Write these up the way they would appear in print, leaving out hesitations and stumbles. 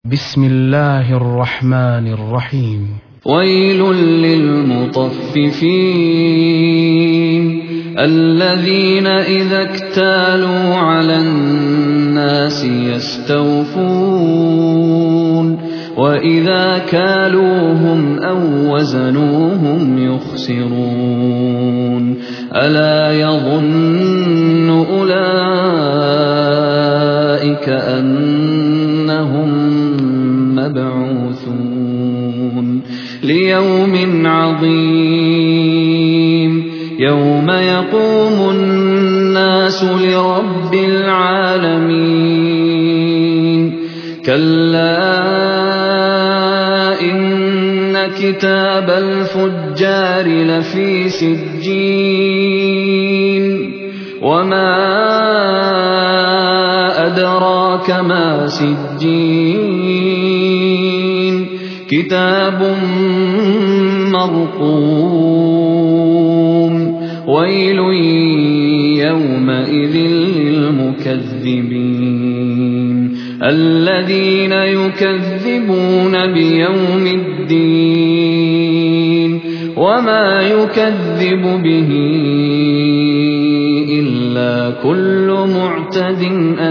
بسم الله الرحمن الرحيم. ويل للمطففين الذين إذا اكتالوا على الناس يستوفون وإذا كالوهم أو وزنوهم يخسرون ألا يظن أولئك أنهم مبعوثون ليوم عظيم يوم يقوم الناس لرب العالمين كلا إن كتاب الفجار لفي سجين وما أدراك ما سجين كتاب مرقوم ويل يومئذ للمكذبين الذين يكذبون بيوم الدين وما يكذب به إلا كل معتد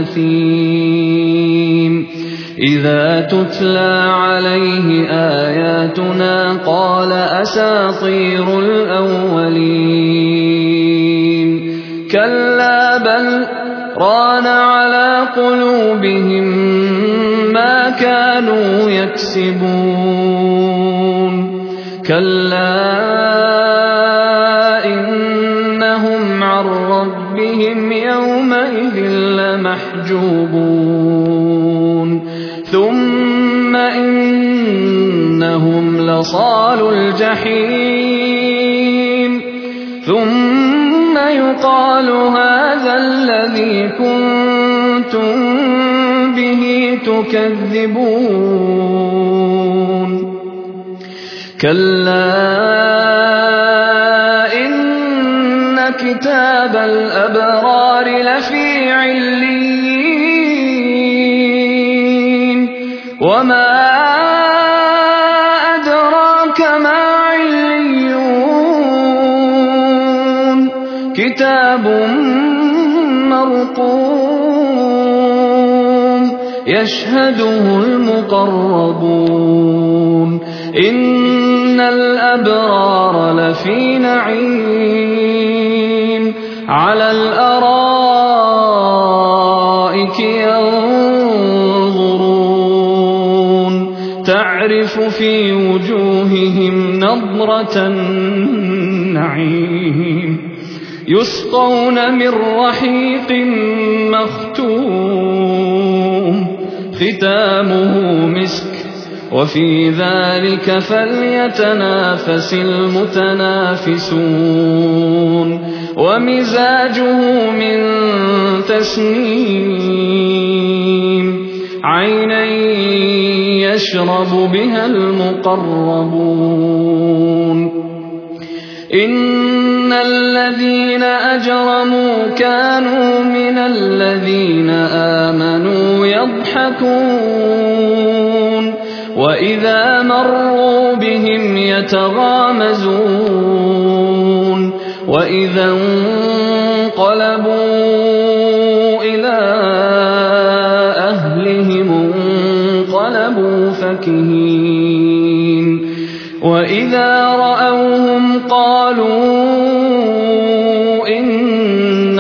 أثيم إذا تتلى عليه آياتنا قال أساطير الأولين كلا بل ران على قلوبهم ما كانوا يكسبون كلا إنهم عن ربهم يومئذ لمحجوبون ثم إنهم لصالو الجحيم ثم يقال هذا الذي كنتم به تكذبون كلا إن كتاب الأبرار لفي عليين وما أدراك ما عليون كتاب مرقوم يشهده المقربون إن الأبرار لفي نعيم على الأرائك ينظرون تعرف في وجوههم نضرة النعيم يسقون من رحيق مختوم ختامه مسك وفي ذلك فليتنافس المتنافسون ومزاجه من تسنيم عينا يشرب بها المقربون إن الذين أجرموا كانوا من الذين آمنوا يضحكون وإذا مروا بهم يتغامزون وإذا انقلبوا إلى أهلهم انقلبوا فكهين وإذا رأوهم قالوا إن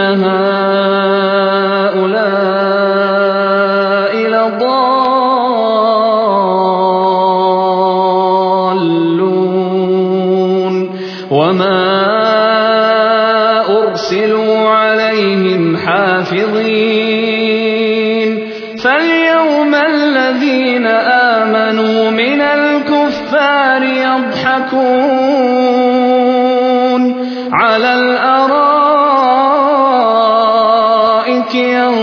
هؤلاء لضالون وما أرسلوا عليهم حافظين فاليوم الذين آمنوا من الكفار يضحكون على الأرائك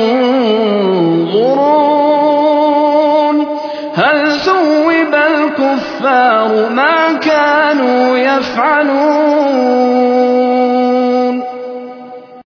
ينظرون هل ثوب الكفار ما كانوا يفعلون